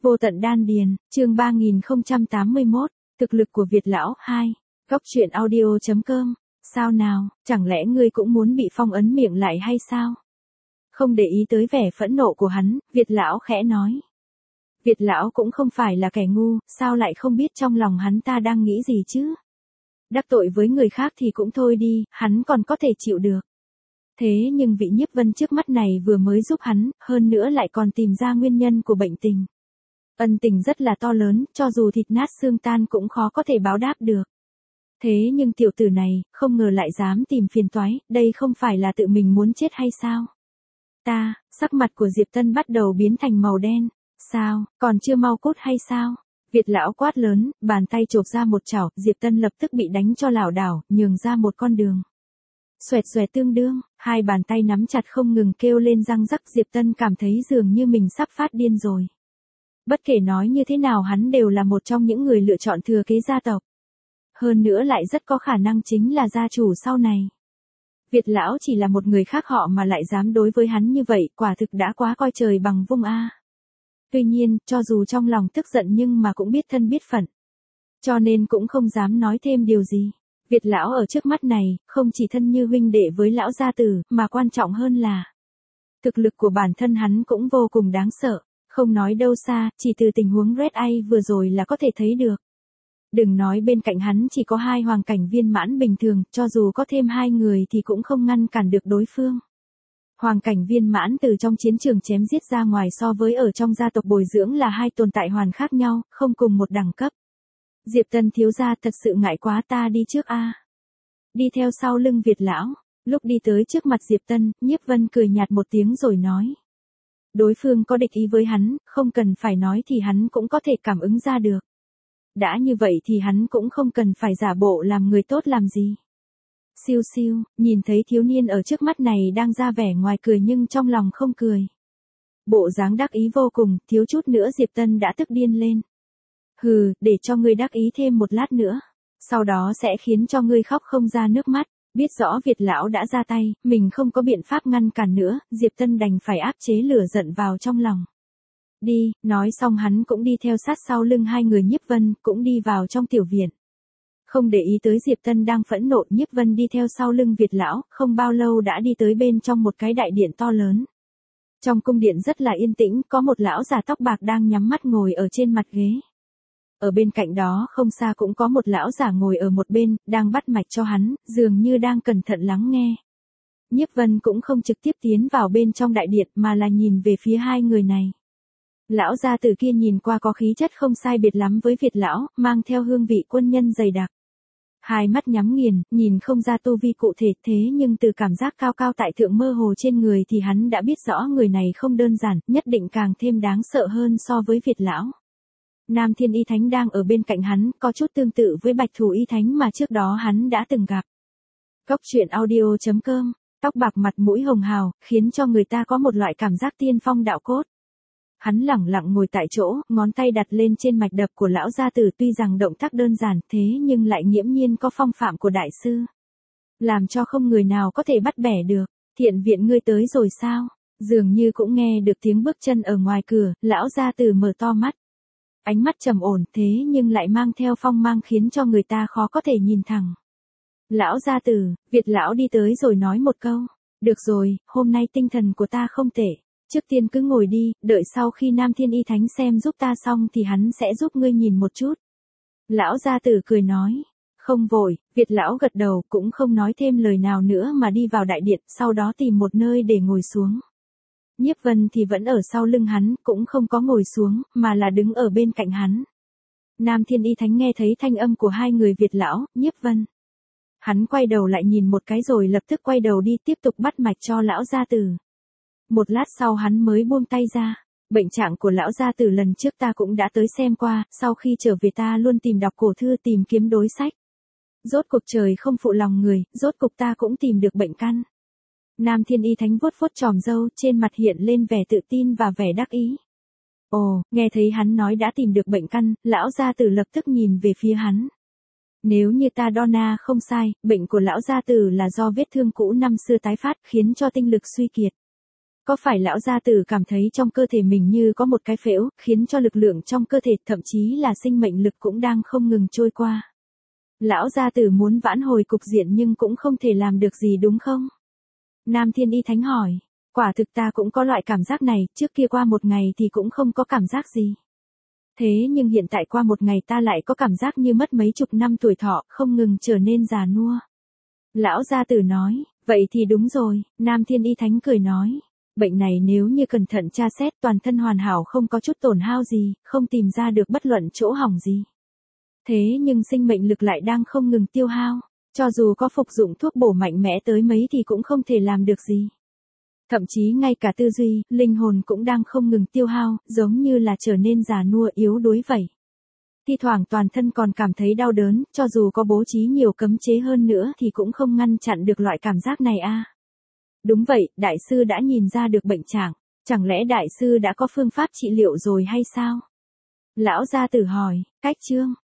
Vô tận đan điền, chương 3081, thực lực của Việt lão 2. Góc truyện audio.com. Sao nào, chẳng lẽ ngươi cũng muốn bị phong ấn miệng lại hay sao? Không để ý tới vẻ phẫn nộ của hắn, Việt lão khẽ nói. Việt lão cũng không phải là kẻ ngu, sao lại không biết trong lòng hắn ta đang nghĩ gì chứ? Đắc tội với người khác thì cũng thôi đi, hắn còn có thể chịu được. Thế nhưng vị Nhiếp Vân trước mắt này vừa mới giúp hắn, hơn nữa lại còn tìm ra nguyên nhân của bệnh tình. Ân tình rất là to lớn, cho dù thịt nát xương tan cũng khó có thể báo đáp được. Thế nhưng tiểu tử này, không ngờ lại dám tìm phiền toái, đây không phải là tự mình muốn chết hay sao? Sắc mặt của Diệp Tân bắt đầu biến thành màu đen. Sao, còn chưa mau cút hay sao? Việt lão quát lớn, bàn tay chộp ra một chảo, Diệp Tân lập tức bị đánh cho lảo đảo, nhường ra một con đường. Xoẹt xoẹt tương đương, hai bàn tay nắm chặt không ngừng kêu lên răng rắc, Diệp Tân cảm thấy dường như mình sắp phát điên rồi. Bất kể nói như thế nào hắn đều là một trong những người lựa chọn thừa kế gia tộc. Hơn nữa lại rất có khả năng chính là gia chủ sau này. Việt lão chỉ là một người khác họ mà lại dám đối với hắn như vậy, quả thực đã quá coi trời bằng vung a. Tuy nhiên, cho dù trong lòng tức giận nhưng mà cũng biết thân biết phận. Cho nên cũng không dám nói thêm điều gì. Việt lão ở trước mắt này, không chỉ thân như huynh đệ với lão gia tử, mà quan trọng hơn là thực lực của bản thân hắn cũng vô cùng đáng sợ. Không nói đâu xa, chỉ từ tình huống Red Eye vừa rồi là có thể thấy được. Đừng nói bên cạnh hắn chỉ có 2 hoàng cảnh viên mãn bình thường, cho dù có thêm 2 người thì cũng không ngăn cản được đối phương. Hoàng cảnh viên mãn từ trong chiến trường chém giết ra ngoài so với ở trong gia tộc bồi dưỡng là 2 tồn tại hoàn khác nhau, không cùng một đẳng cấp. Diệp Tân thiếu gia thật sự ngại quá, ta đi trước a. Đi theo sau lưng Việt lão, lúc đi tới trước mặt Diệp Tân, Nhiếp Vân cười nhạt một tiếng rồi nói. Đối phương có địch ý với hắn, không cần phải nói thì hắn cũng có thể cảm ứng ra được. Đã như vậy thì hắn cũng không cần phải giả bộ làm người tốt làm gì. Siêu siêu, nhìn thấy thiếu niên ở trước mắt này đang ra vẻ ngoài cười nhưng trong lòng không cười. Bộ dáng đắc ý vô cùng, thiếu chút nữa Diệp Tân đã tức điên lên. Hừ, để cho ngươi đắc ý thêm một lát nữa. Sau đó sẽ khiến cho ngươi khóc không ra nước mắt. Biết rõ Việt lão đã ra tay, mình không có biện pháp ngăn cản nữa, Diệp Tân đành phải áp chế lửa giận vào trong lòng. Đi, nói xong hắn cũng đi theo sát sau lưng 2 người Nhiếp Vân, cũng đi vào trong tiểu viện. Không để ý tới Diệp Tân đang phẫn nộ, Nhiếp Vân đi theo sau lưng Việt lão, không bao lâu đã đi tới bên trong một cái đại điện to lớn. Trong cung điện rất là yên tĩnh, có một lão già tóc bạc đang nhắm mắt ngồi ở trên mặt ghế. Ở bên cạnh đó không xa cũng có một lão giả ngồi ở một bên, đang bắt mạch cho hắn, dường như đang cẩn thận lắng nghe. Nhiếp Vân cũng không trực tiếp tiến vào bên trong đại điện mà là nhìn về phía 2 người này. Lão gia tử kia nhìn qua có khí chất không sai biệt lắm với Việt lão, mang theo hương vị quân nhân dày đặc. 2 mắt nhắm nghiền, nhìn không ra tu vi cụ thể, thế nhưng từ cảm giác cao cao tại thượng mơ hồ trên người thì hắn đã biết rõ người này không đơn giản, nhất định càng thêm đáng sợ hơn so với Việt lão. Nam Thiên Y Thánh đang ở bên cạnh hắn, có chút tương tự với Bạch Thủ Y Thánh mà trước đó hắn đã từng gặp. Góc truyện audio.com, tóc bạc mặt mũi hồng hào, khiến cho người ta có một loại cảm giác tiên phong đạo cốt. Hắn lẳng lặng ngồi tại chỗ, ngón tay đặt lên trên mạch đập của lão gia tử, tuy rằng động tác đơn giản thế nhưng lại nghiễm nhiên có phong phạm của đại sư. Làm cho không người nào có thể bắt bẻ được. Thiện viện ngươi tới rồi sao? Dường như cũng nghe được tiếng bước chân ở ngoài cửa, lão gia tử mở to mắt. Ánh mắt trầm ổn thế nhưng lại mang theo phong mang khiến cho người ta khó có thể nhìn thẳng. Lão gia tử, Việt lão đi tới rồi nói một câu. Được rồi, hôm nay tinh thần của ta không tệ. Trước tiên cứ ngồi đi, đợi sau khi Nam Thiên Y Thánh xem giúp ta xong thì hắn sẽ giúp ngươi nhìn một chút. Lão gia tử cười nói. Không vội, Việt lão gật đầu cũng không nói thêm lời nào nữa mà đi vào đại điện, sau đó tìm một nơi để ngồi xuống. Nhiếp Vân thì vẫn ở sau lưng hắn, cũng không có ngồi xuống, mà là đứng ở bên cạnh hắn. Nam Thiên Y Thánh nghe thấy thanh âm của 2 người Việt lão, Nhiếp Vân. Hắn quay đầu lại nhìn một cái rồi lập tức quay đầu đi tiếp tục bắt mạch cho lão gia tử. Một lát sau hắn mới buông tay ra. Bệnh trạng của lão gia tử lần trước ta cũng đã tới xem qua, sau khi trở về ta luôn tìm đọc cổ thư tìm kiếm đối sách. Rốt cuộc trời không phụ lòng người, rốt cuộc ta cũng tìm được bệnh căn. Nam Thiên Y Thánh vuốt vuốt chòm râu, trên mặt hiện lên vẻ tự tin và vẻ đắc ý. Ồ, nghe thấy hắn nói đã tìm được bệnh căn, lão gia tử lập tức nhìn về phía hắn. Nếu như ta đo na không sai, bệnh của lão gia tử là do vết thương cũ năm xưa tái phát khiến cho tinh lực suy kiệt. Có phải lão gia tử cảm thấy trong cơ thể mình như có một cái phễu, khiến cho lực lượng trong cơ thể, thậm chí là sinh mệnh lực cũng đang không ngừng trôi qua? Lão gia tử muốn vãn hồi cục diện nhưng cũng không thể làm được gì đúng không? Nam Thiên Y Thánh hỏi. Quả thực ta cũng có loại cảm giác này, trước kia qua một ngày thì cũng không có cảm giác gì. Thế nhưng hiện tại qua một ngày ta lại có cảm giác như mất mấy chục năm tuổi thọ, không ngừng trở nên già nua. Lão gia tử nói, vậy thì đúng rồi, Nam Thiên Y Thánh cười nói. Bệnh này nếu như cẩn thận tra xét toàn thân hoàn hảo không có chút tổn hao gì, không tìm ra được bất luận chỗ hỏng gì. Thế nhưng sinh mệnh lực lại đang không ngừng tiêu hao, cho dù có phục dụng thuốc bổ mạnh mẽ tới mấy thì cũng không thể làm được gì. Thậm chí ngay cả tư duy, linh hồn cũng đang không ngừng tiêu hao, giống như là trở nên già nua yếu đuối vậy. Thi thoảng toàn thân còn cảm thấy đau đớn, cho dù có bố trí nhiều cấm chế hơn nữa thì cũng không ngăn chặn được loại cảm giác này a. Đúng vậy, đại sư đã nhìn ra được bệnh trạng, chẳng lẽ đại sư đã có phương pháp trị liệu rồi hay sao? Lão gia tử hỏi, cách chương